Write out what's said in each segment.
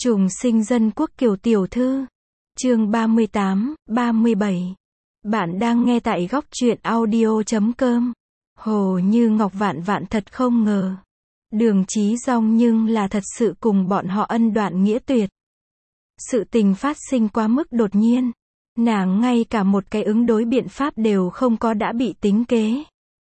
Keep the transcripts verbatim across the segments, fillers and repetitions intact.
Trùng sinh dân quốc Kiều tiểu thư. Chương ba mươi tám, ba mươi bảy. Bạn đang nghe tại góc truyện audio chấm com. Hồ Như Ngọc vạn vạn thật không ngờ. Đường Chí Dong nhưng là thật sự cùng bọn họ ân đoạn nghĩa tuyệt. Sự tình phát sinh quá mức đột nhiên. Nàng ngay cả một cái ứng đối biện pháp đều không có đã bị tính kế.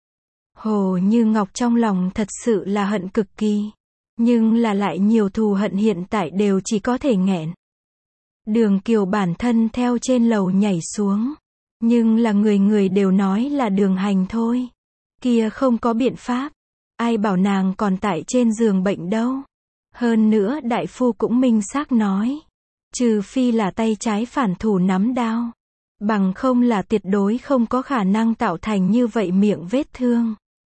Hồ Như Ngọc trong lòng thật sự là hận cực kỳ. Nhưng là lại nhiều thù hận hiện tại đều chỉ có thể nghẹn. Đường Kiều bản thân theo trên lầu nhảy xuống. Nhưng là người người đều nói là Đường Hành thôi. Kia không có biện pháp. Ai bảo nàng còn tại trên giường bệnh đâu. Hơn nữa đại phu cũng minh xác nói. Trừ phi là tay trái phản thủ nắm đao. Bằng không là tuyệt đối không có khả năng tạo thành như vậy miệng vết thương.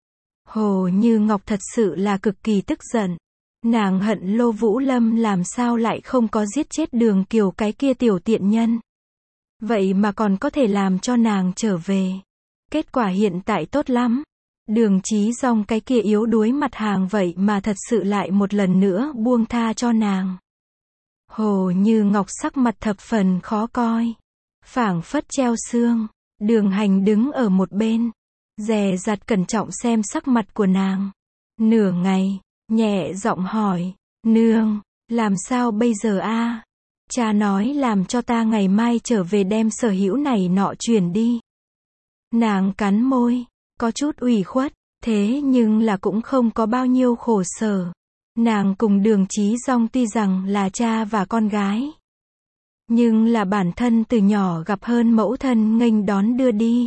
Hồ Như Ngọc thật sự là cực kỳ tức giận. Nàng hận Lô Vũ Lâm làm sao lại không có giết chết Đường Kiều cái kia tiểu tiện nhân. Vậy mà còn có thể làm cho nàng trở về. Kết quả hiện tại tốt lắm. Đường Chí Dong cái kia yếu đuối mặt hàng vậy mà thật sự lại một lần nữa buông tha cho nàng. Hồ Như Ngọc sắc mặt thập phần khó coi. Phảng phất treo xương. Đường Hành đứng ở một bên. Dè dặt cẩn trọng xem sắc mặt của nàng. Nửa ngày. Nhẹ giọng hỏi, nương, làm sao bây giờ a? Cha nói làm cho ta ngày mai trở về đem sở hữu này nọ chuyển đi. Nàng cắn môi, có chút ủy khuất, thế nhưng là cũng không có bao nhiêu khổ sở. Nàng cùng Đường Chí Dong tuy rằng là cha và con gái. Nhưng là bản thân từ nhỏ gặp hơn mẫu thân nghênh đón đưa đi.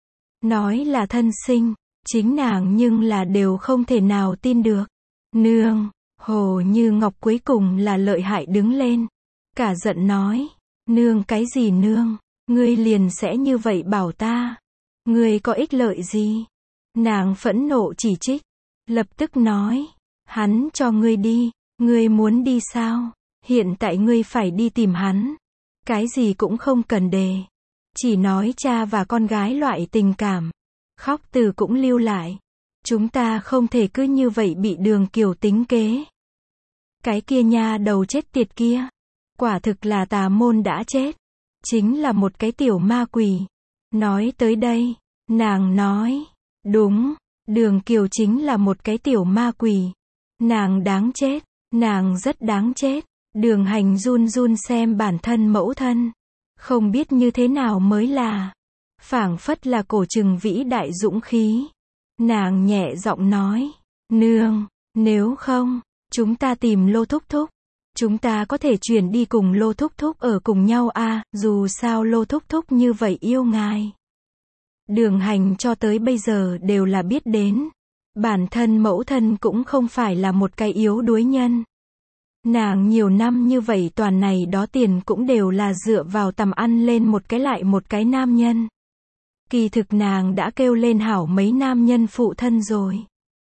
Nói là thân sinh, chính nàng nhưng là đều không thể nào tin được. Nương, Hồ Như Ngọc cuối cùng là lợi hại đứng lên. Cả giận nói, nương cái gì nương, ngươi liền sẽ như vậy bảo ta. Ngươi có ích lợi gì? Nàng phẫn nộ chỉ trích, lập tức nói, hắn cho ngươi đi, ngươi muốn đi sao? Hiện tại ngươi phải đi tìm hắn. Cái gì cũng không cần đề. Chỉ nói cha và con gái loại tình cảm. Khóc từ cũng lưu lại. Chúng ta không thể cứ như vậy bị Đường Kiều tính kế. Cái kia nha đầu chết tiệt kia. Quả thực là tà môn đã chết. Chính là một cái tiểu ma quỷ. Nói tới đây, nàng nói, đúng, Đường Kiều chính là một cái tiểu ma quỷ. Nàng đáng chết, nàng rất đáng chết. Đường Hành run run xem bản thân mẫu thân. Không biết như thế nào mới là. Phảng phất là cổ trừng vĩ đại dũng khí. Nàng nhẹ giọng nói, nương, nếu không, chúng ta tìm Lô Thúc Thúc. Chúng ta có thể chuyển đi cùng Lô Thúc Thúc ở cùng nhau à, dù sao Lô Thúc Thúc như vậy yêu ngài. Đường Hành cho tới bây giờ đều là biết đến. Bản thân mẫu thân cũng không phải là một cái yếu đuối nhân. Nàng nhiều năm như vậy toàn này đó tiền cũng đều là dựa vào tầm ăn lên một cái lại một cái nam nhân. Kỳ thực nàng đã kêu lên hảo mấy nam nhân phụ thân rồi.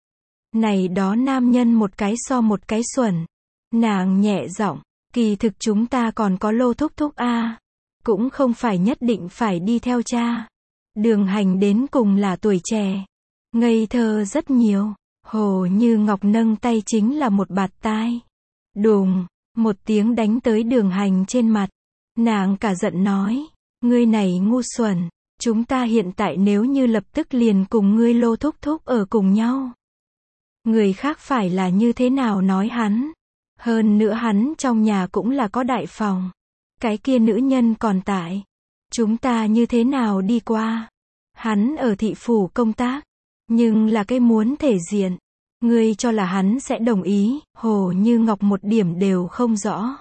Này đó nam nhân một cái so một cái xuẩn. Nàng nhẹ giọng, kỳ thực chúng ta còn có Lô Thúc Thúc a, cũng không phải nhất định phải đi theo cha. Đường Hành đến cùng là tuổi trẻ, ngây thơ rất nhiều. Hồ Như Ngọc nâng tay chính là một bạt tai. Đùng, một tiếng đánh tới Đường Hành trên mặt. Nàng cả giận nói, ngươi này ngu xuẩn. Chúng ta hiện tại nếu như lập tức liền cùng ngươi Lô Thúc Thúc ở cùng nhau. Người khác phải là như thế nào nói hắn. Hơn nữa hắn trong nhà cũng là có đại phòng. Cái kia nữ nhân còn tại. Chúng ta như thế nào đi qua. Hắn ở thị phủ công tác. Nhưng là cái muốn thể diện. Ngươi cho là hắn sẽ đồng ý. Hồ Như Ngọc một điểm đều không rõ.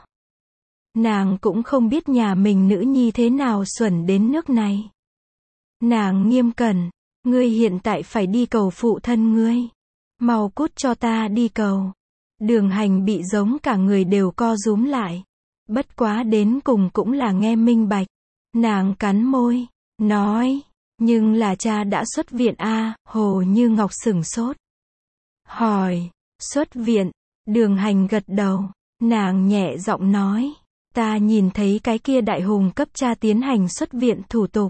Nàng cũng không biết nhà mình nữ nhi thế nào xuẩn đến nước này. Nàng nghiêm cẩn, ngươi hiện tại phải đi cầu phụ thân ngươi. Mau cút cho ta đi cầu. Đường Hành bị giống cả người đều co rúm lại. Bất quá đến cùng cũng là nghe minh bạch. Nàng cắn môi, nói, nhưng là cha đã xuất viện a à, Hồ Như Ngọc sửng sốt. Hỏi, xuất viện, Đường Hành gật đầu, nàng nhẹ giọng nói, ta nhìn thấy cái kia đại hùng cấp cha tiến hành xuất viện thủ tục.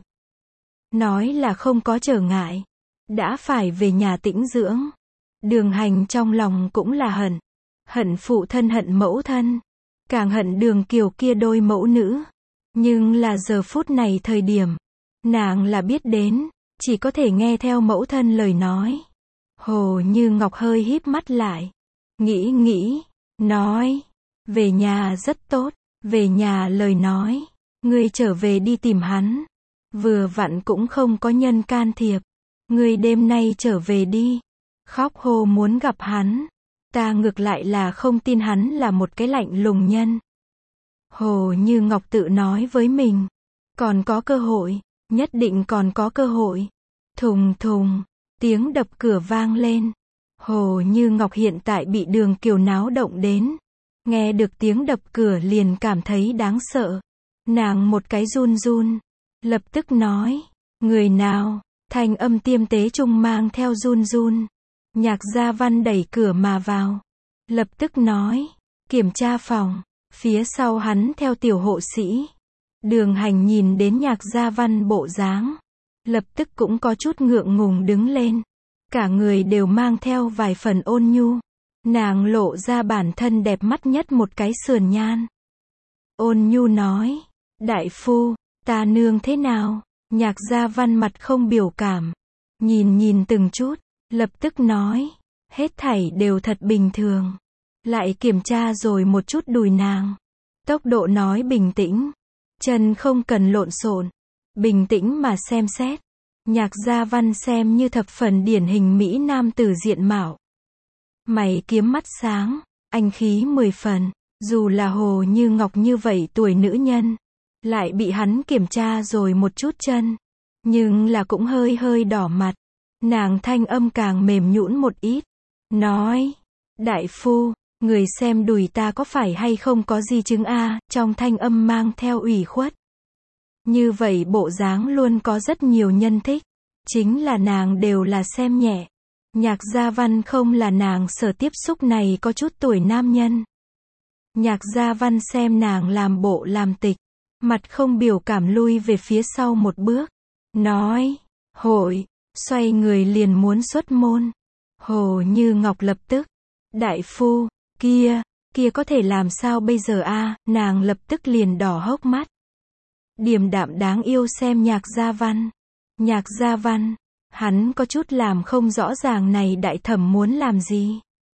Nói là không có trở ngại. Đã phải về nhà tĩnh dưỡng. Đường Hành trong lòng cũng là hận. Hận phụ thân hận mẫu thân. càng hận Đường Kiều kia đôi mẫu nữ. Nhưng là giờ phút này thời điểm, nàng là biết đến, chỉ có thể nghe theo mẫu thân lời nói. Hồ Như Ngọc hơi híp mắt lại, nghĩ nghĩ, nói, về nhà rất tốt, về nhà lời nói, ngươi trở về đi tìm hắn. Vừa vặn cũng không có nhân can thiệp, ngươi đêm nay trở về đi. Khóc hô muốn gặp hắn, ta ngược lại là không tin hắn là một cái lạnh lùng nhân. Hồ Như Ngọc tự nói với mình, còn có cơ hội, nhất định còn có cơ hội. Thùng thùng, tiếng đập cửa vang lên. Hồ Như Ngọc hiện tại bị Đường Kiều náo động đến. Nghe được tiếng đập cửa liền cảm thấy đáng sợ. Nàng một cái run run, lập tức nói, người nào, thanh âm tiêm tế trung mang theo run run. Nhạc Gia Văn đẩy cửa mà vào, lập tức nói, kiểm tra phòng, phía sau hắn theo tiểu hộ sĩ. Đường Hành nhìn đến Nhạc Gia Văn bộ dáng, lập tức cũng có chút ngượng ngùng đứng lên. Cả người đều mang theo vài phần ôn nhu. Nàng lộ ra bản thân đẹp mắt nhất một cái sườn nhan. Ôn nhu nói, đại phu, ta nương thế nào? Nhạc Gia Văn mặt không biểu cảm, nhìn nhìn từng chút, lập tức nói, hết thảy đều thật bình thường. Lại kiểm tra rồi một chút đùi nàng. Tốc độ nói bình tĩnh, chân không cần lộn xộn, bình tĩnh mà xem xét. Nhạc Gia Văn xem như thập phần điển hình Mỹ Nam tử diện mạo. Mày kiếm mắt sáng, anh khí mười phần, dù là Hồ Như Ngọc như vậy tuổi nữ nhân, lại bị hắn kiểm tra rồi một chút chân, nhưng là cũng hơi hơi đỏ mặt. Nàng thanh âm càng mềm nhũn một ít, nói, đại phu, người xem đùi ta có phải hay không có di chứng a? Trong thanh âm mang theo ủy khuất. Như vậy bộ dáng luôn có rất nhiều nhân thích, chính là nàng đều là xem nhẹ. Nhạc Gia Văn không là nàng sở tiếp xúc này có chút tuổi nam nhân. Nhạc Gia Văn xem nàng làm bộ làm tịch, mặt không biểu cảm lui về phía sau một bước, nói, hội, xoay người liền muốn xuất môn. Hồ Như Ngọc lập tức, đại phu, kia, kia có thể làm sao bây giờ a? Nàng lập tức liền đỏ hốc mắt. Điềm đạm đáng yêu xem Nhạc Gia Văn. Nhạc Gia Văn, hắn có chút làm không rõ ràng này đại thẩm muốn làm gì.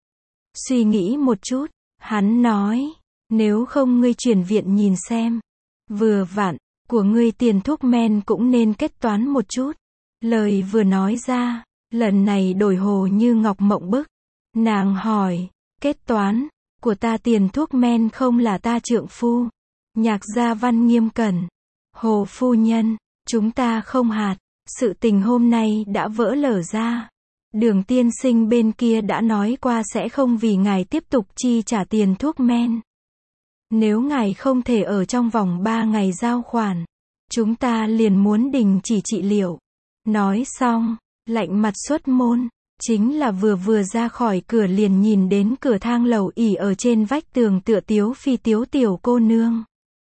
Suy nghĩ một chút, hắn nói, nếu không ngươi chuyển viện nhìn xem. Vừa vặn, của ngươi tiền thuốc men cũng nên kết toán một chút. Lời vừa nói ra, lần này đổi Hồ Như Ngọc mộng bức. Nàng hỏi, kết toán, của ta tiền thuốc men không là ta trượng phu. Nhạc Gia Văn nghiêm cẩn, Hồ phu nhân, chúng ta không hạt, sự tình hôm nay đã vỡ lở ra. Đường tiên sinh bên kia đã nói qua sẽ không vì ngài tiếp tục chi trả tiền thuốc men. Nếu ngài không thể ở trong vòng ba ngày giao khoản, chúng ta liền muốn đình chỉ trị liệu. Nói xong, lạnh mặt xuất môn, chính là vừa vừa ra khỏi cửa liền nhìn đến cửa thang lầu ỉ ở trên vách tường tựa tiếu phi tiếu tiểu cô nương.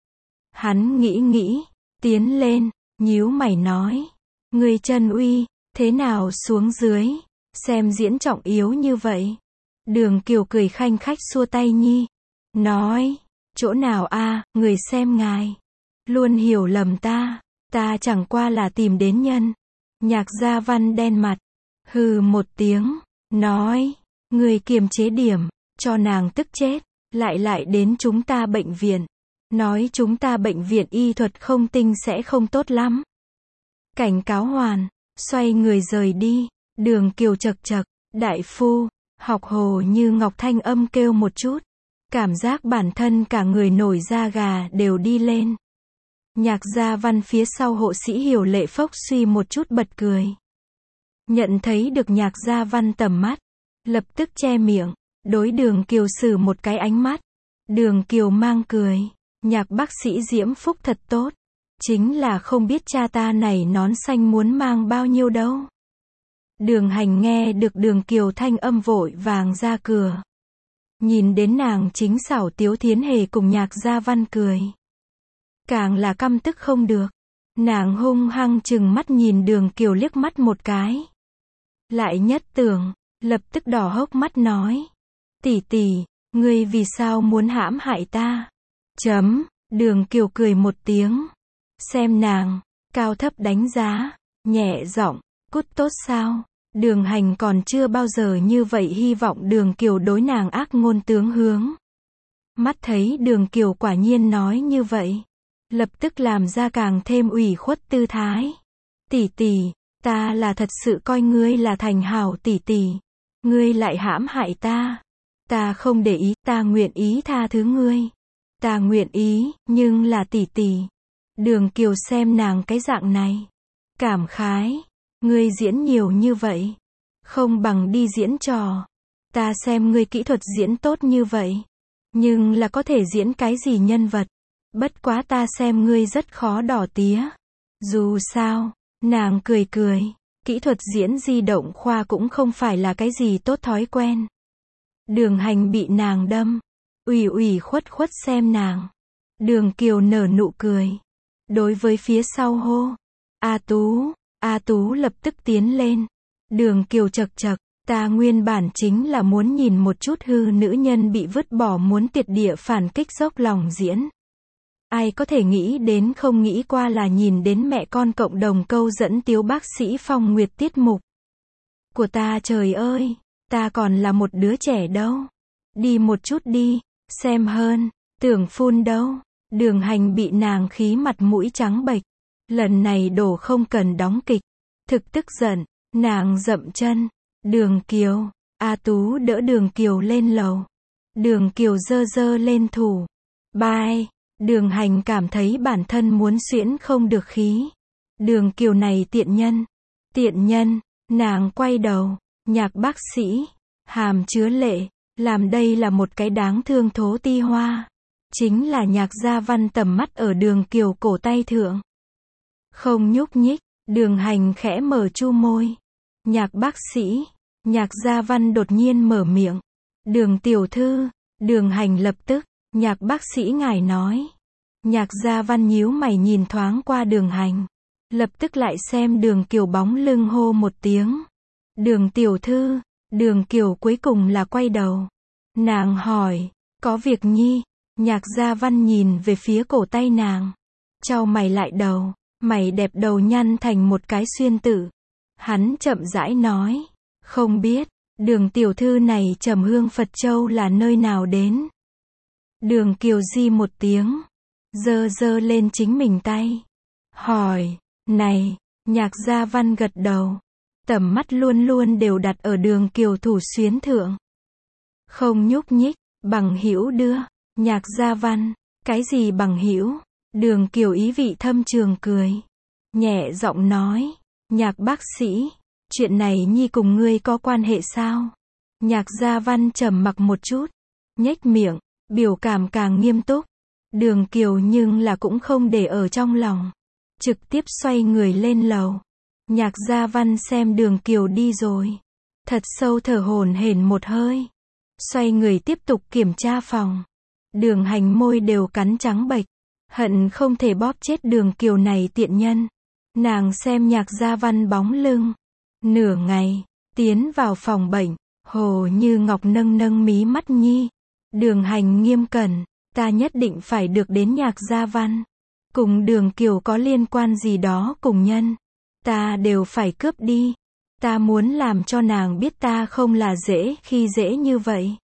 Hắn nghĩ nghĩ, tiến lên, nhíu mày nói, người Trần Uy, thế nào xuống dưới, xem diễn trọng yếu như vậy. Đường Kiều cười khanh khách xua tay nhi, nói, chỗ nào a, người xem ngài, luôn hiểu lầm ta, ta chẳng qua là tìm đến nhân. Nhạc Gia Văn đen mặt, hừ một tiếng, nói, người kiềm chế điểm, cho nàng tức chết, lại lại đến chúng ta bệnh viện, nói chúng ta bệnh viện y thuật không tinh sẽ không tốt lắm. Cảnh cáo hoàn, xoay người rời đi. Đường Kiều chật chật, đại phu, học Hồ Như Ngọc thanh âm kêu một chút, cảm giác bản thân cả người nổi da gà đều đi lên. Nhạc Gia Văn phía sau hộ sĩ Hiểu Lệ phốc suy một chút bật cười. Nhận thấy được Nhạc Gia Văn tầm mắt, lập tức che miệng, đối Đường Kiều sử một cái ánh mắt. Đường Kiều mang cười, Nhạc bác sĩ diễm phúc thật tốt, chính là không biết cha ta này nón xanh muốn mang bao nhiêu đâu. Đường Hành nghe được Đường Kiều thanh âm vội vàng ra cửa. Nhìn đến nàng chính xảo tiếu thiến hề cùng Nhạc Gia Văn cười, càng là căm tức không được. Nàng hung hăng chừng mắt nhìn Đường Kiều liếc mắt một cái. Lại nhất tưởng, lập tức đỏ hốc mắt nói, tỷ tỷ, ngươi vì sao muốn hãm hại ta? Chấm, Đường Kiều cười một tiếng. Xem nàng, cao thấp đánh giá, nhẹ giọng, cút tốt sao? Đường Hành còn chưa bao giờ như vậy hy vọng Đường Kiều đối nàng ác ngôn tướng hướng. Mắt thấy Đường Kiều quả nhiên nói như vậy, lập tức làm ra càng thêm ủy khuất tư thái. Tỷ tỷ, ta là thật sự coi ngươi là thành hảo tỷ tỷ. Ngươi lại hãm hại ta. Ta không để ý, ta nguyện ý tha thứ ngươi. Ta nguyện ý, nhưng là tỷ tỷ. Đường Kiều xem nàng cái dạng này. Cảm khái, ngươi diễn nhiều như vậy. Không bằng đi diễn trò. Ta xem ngươi kỹ thuật diễn tốt như vậy. Nhưng là có thể diễn cái gì nhân vật. Bất quá ta xem ngươi rất khó đỏ tía. Dù sao, nàng cười cười. Kỹ thuật diễn di động khoa cũng không phải là cái gì tốt thói quen. Đường Hành bị nàng đâm. Ủy ủy khuất khuất xem nàng. Đường Kiều nở nụ cười. Đối với phía sau hô. A Tú, A Tú lập tức tiến lên. Đường Kiều chật chật, ta nguyên bản chính là muốn nhìn một chút hư nữ nhân bị vứt bỏ muốn tuyệt địa phản kích dốc lòng diễn. Ai có thể nghĩ đến không nghĩ qua là nhìn đến mẹ con cộng đồng câu dẫn Tiếu bác sĩ Phong Nguyệt tiết mục. Của ta trời ơi, ta còn là một đứa trẻ đâu. Đi một chút đi, xem hơn, tưởng phun đâu. Đường Hành bị nàng khí mặt mũi trắng bệch. Lần này đổ không cần đóng kịch. Thực tức giận, nàng dậm chân. Đường Kiều, A Tú đỡ Đường Kiều lên lầu. Đường Kiều giơ giơ lên thủ. Bye. Đường Hành cảm thấy bản thân muốn xuyễn không được khí. Đường Kiều này tiện nhân. Tiện nhân, nàng quay đầu. Nhạc bác sĩ, hàm chứa lệ, làm đây là một cái đáng thương thố ti hoa. Chính là Nhạc Gia Văn tầm mắt ở Đường Kiều cổ tay thượng. Không nhúc nhích, Đường Hành khẽ mở chu môi. Nhạc bác sĩ, Nhạc Gia Văn đột nhiên mở miệng. Đường tiểu thư, Đường Hành lập tức, Nhạc bác sĩ ngài nói. Nhạc Gia Văn nhíu mày nhìn thoáng qua Đường Hành. Lập tức lại xem Đường Kiều bóng lưng hô một tiếng. Đường tiểu thư, Đường Kiều cuối cùng là quay đầu. Nàng hỏi, có việc nhi? Nhạc Gia Văn nhìn về phía cổ tay nàng. Chau mày lại đầu, mày đẹp đầu nhăn thành một cái xuyên tử. Hắn chậm rãi nói, không biết, Đường tiểu thư này trầm hương Phật Châu là nơi nào đến? Đường Kiều di một tiếng, giơ giơ lên chính mình tay. Hỏi, này, Nhạc Gia Văn gật đầu. Tầm mắt luôn luôn đều đặt ở Đường Kiều thủ xuyến thượng. Không nhúc nhích, bằng hữu đưa. Nhạc Gia Văn, cái gì bằng hữu? Đường Kiều ý vị thâm trường cười. Nhẹ giọng nói, Nhạc bác sĩ, chuyện này nhi cùng ngươi có quan hệ sao? Nhạc Gia Văn trầm mặc một chút, nhếch miệng, biểu cảm càng nghiêm túc. Đường Kiều nhưng là cũng không để ở trong lòng. Trực tiếp xoay người lên lầu. Nhạc Gia Văn xem Đường Kiều đi rồi. Thật sâu thở hổn hển một hơi. Xoay người tiếp tục kiểm tra phòng. Đường Hành môi đều cắn trắng bệch. Hận không thể bóp chết Đường Kiều này tiện nhân. Nàng xem Nhạc Gia Văn bóng lưng. Nửa ngày, tiến vào phòng bệnh. Hồ Như Ngọc nâng nâng mí mắt nhi. Đường Hành nghiêm cẩn. Ta nhất định phải được đến Nhạc Gia Văn. Cùng Đường Kiều có liên quan gì đó cùng nhân. Ta đều phải cướp đi. Ta muốn làm cho nàng biết ta không là dễ khi dễ như vậy.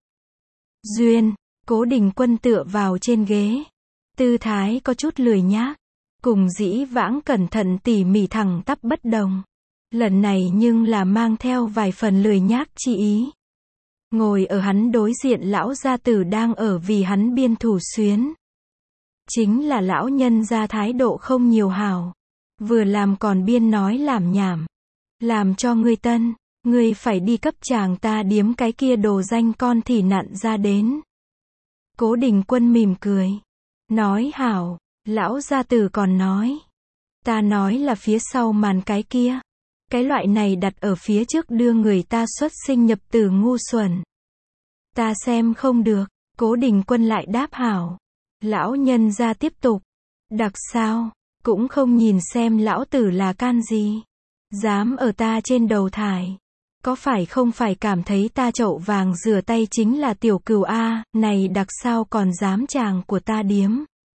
Duyên, Cố Đình Quân tựa vào trên ghế. Tư thái có chút lười nhác. Cùng dĩ vãng cẩn thận tỉ mỉ thẳng tắp bất đồng. Lần này nhưng là mang theo vài phần lười nhác chi ý. Ngồi ở hắn đối diện lão gia tử đang ở vì hắn biên thủ xuyến. Chính là lão nhân gia thái độ không nhiều hảo. Vừa làm còn biên nói làm nhảm. Làm cho ngươi tân, ngươi phải đi cấp chàng ta điếm cái kia đồ danh con thì nặn ra đến. Cố Đình Quân mỉm cười. Nói hảo, lão gia tử còn nói. Ta nói là phía sau màn cái kia. Cái loại này đặt ở phía trước đưa người ta xuất sinh nhập tử ngu xuẩn. Ta xem không được, Cố Đình Quân lại đáp hảo. Lão nhân gia tiếp tục. Đặc sao, cũng không nhìn xem lão tử là can gì. Dám ở ta trên đầu thải. Có phải không phải cảm thấy ta chậu vàng rửa tay chính là tiểu cừu a, này đặc sao còn dám chàng của ta điếm.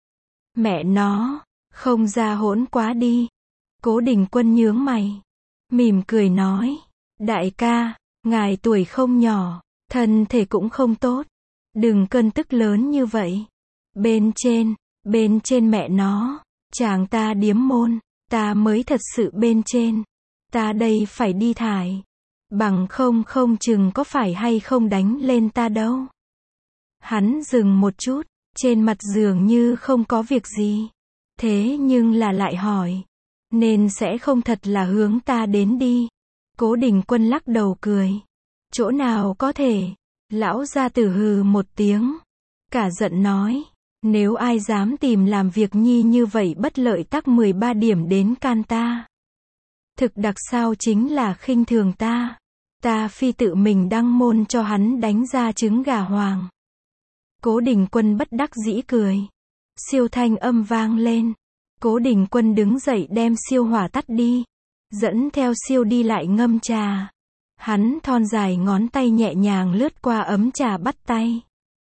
Mẹ nó, không ra hỗn quá đi. Cố Đình Quân nhướng mày, mỉm cười nói, đại ca, ngài tuổi không nhỏ, thân thể cũng không tốt, đừng cơn tức lớn như vậy. Bên trên, bên trên mẹ nó, chàng ta điếm môn, ta mới thật sự bên trên. Ta đây phải đi thải. Bằng không không chừng có phải hay không đánh lên ta đâu. Hắn dừng một chút, trên mặt dường như không có việc gì. Thế nhưng là lại hỏi, nên sẽ không thật là hướng ta đến đi. Cố Đình Quân lắc đầu cười. Chỗ nào có thể. Lão gia tử hừ một tiếng. Cả giận nói, nếu ai dám tìm làm việc nhi như vậy bất lợi tắc mười ba điểm đến can ta. Thực đặc sao chính là khinh thường ta. Ta phi tự mình đăng môn cho hắn đánh ra trứng gà hoàng. Cố Đình Quân bất đắc dĩ cười. Siêu thanh âm vang lên. Cố Đình Quân đứng dậy đem siêu hỏa tắt đi. Dẫn theo siêu đi lại ngâm trà. Hắn thon dài ngón tay nhẹ nhàng lướt qua ấm trà bắt tay.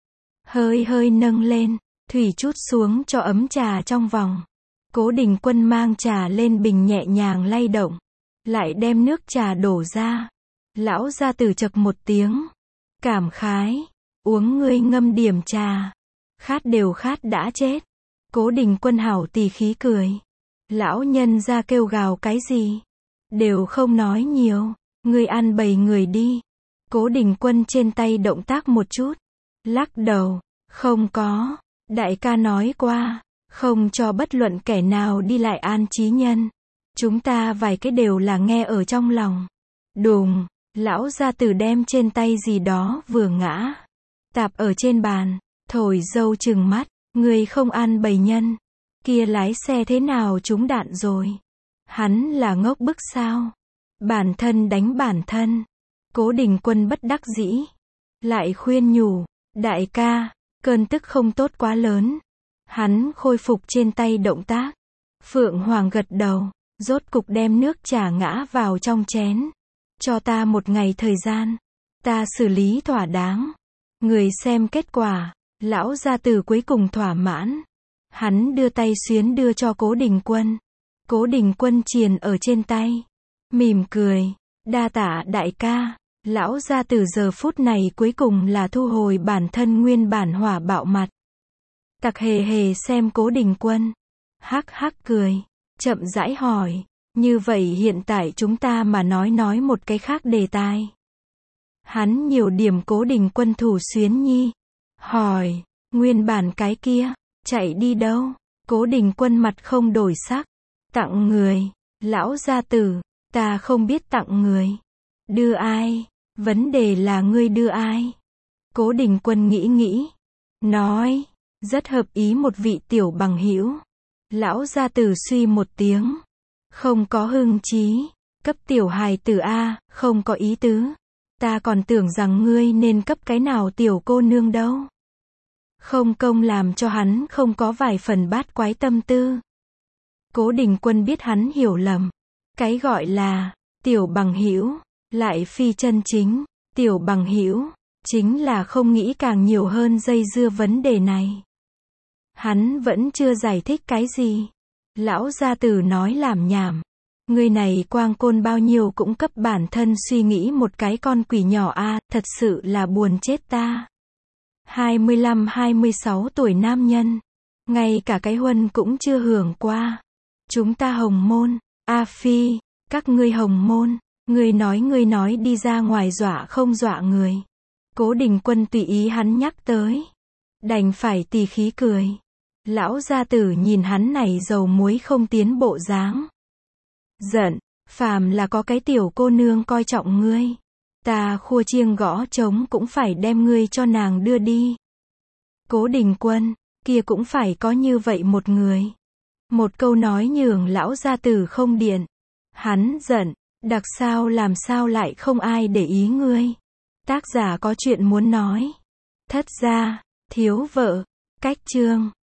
Hơi hơi nâng lên, thủy chút xuống cho ấm trà trong vòng. Cố Đình Quân mang trà lên bình nhẹ nhàng lay động. Lại đem nước trà đổ ra. Lão gia tử chậc một tiếng. Cảm khái. Uống ngươi ngâm điểm trà. Khát đều khát đã chết. Cố Đình Quân hảo tỳ khí cười. Lão nhân ra kêu gào cái gì? Đều không nói nhiều. Ngươi ăn bầy người đi. Cố Đình Quân trên tay động tác một chút. Lắc đầu. Không có. Đại ca nói qua. Không cho bất luận kẻ nào đi lại an trí nhân. Chúng ta vài cái đều là nghe ở trong lòng. Đùng. Lão gia tử đem trên tay gì đó vừa ngã. Tạp ở trên bàn. Thổi dâu trừng mắt. Người không ăn bầy nhân. Kia lái xe thế nào trúng đạn rồi. Hắn là ngốc bức sao. Bản thân đánh bản thân. Cố Đình Quân bất đắc dĩ. Lại khuyên nhủ. Đại ca. Cơn tức không tốt quá lớn. Hắn khôi phục trên tay động tác. Phượng Hoàng gật đầu. Rốt cục đem nước trà ngã vào trong chén. Cho ta một ngày thời gian. Ta xử lý thỏa đáng. Người xem kết quả. Lão gia tử cuối cùng thỏa mãn. Hắn đưa tay xuyến đưa cho Cố Đình Quân. Cố Đình Quân triền ở trên tay. Mỉm cười. Đa tạ đại ca. Lão gia tử giờ phút này cuối cùng là thu hồi bản thân nguyên bản hỏa bạo mặt. Tặc hề hề xem Cố Đình Quân. Hắc hắc cười. Chậm rãi hỏi. Như vậy hiện tại chúng ta mà nói nói một cái khác đề tài. Hắn nhiều điểm Cố Đình Quân thủ xuyến nhi. Hỏi. Nguyên bản cái kia. Chạy đi đâu? Cố Đình Quân mặt không đổi sắc. Tặng người. Lão gia tử. Ta không biết tặng người. Đưa ai? Vấn đề là ngươi đưa ai? Cố Đình Quân nghĩ nghĩ. Nói. Rất hợp ý một vị tiểu bằng hữu. Lão gia tử suy một tiếng. Không có hưng chí. Cấp tiểu hài tử A, không có ý tứ. Ta còn tưởng rằng ngươi nên cấp cái nào tiểu cô nương đâu. Không công làm cho hắn không có vài phần bát quái tâm tư. Cố Đình Quân biết hắn hiểu lầm. Cái gọi là tiểu bằng hữu lại phi chân chính. Tiểu bằng hữu chính là không nghĩ càng nhiều hơn dây dưa vấn đề này. Hắn vẫn chưa giải thích cái gì. Lão gia tử nói làm nhảm. Người này quang côn bao nhiêu cũng cấp bản thân suy nghĩ một cái con quỷ nhỏ a, thật sự là buồn chết ta. hai mươi lăm hai mươi sáu tuổi nam nhân. Ngay cả cái huân cũng chưa hưởng qua. Chúng ta hồng môn. A phi, các ngươi hồng môn. Ngươi nói ngươi nói đi ra ngoài dọa không dọa người. Cố Đình Quân tùy ý hắn nhắc tới. Đành phải tì khí cười. Lão gia tử nhìn hắn này dầu muối không tiến bộ dáng. Giận, phàm là có cái tiểu cô nương coi trọng ngươi. Ta khua chiêng gõ trống cũng phải đem ngươi cho nàng đưa đi. Cố Đình Quân, kia cũng phải có như vậy một người. Một câu nói nhường lão gia tử không điện. Hắn giận, đặc sao làm sao lại không ai để ý ngươi. Tác giả có chuyện muốn nói. Thất gia, thiếu vợ, cách chương.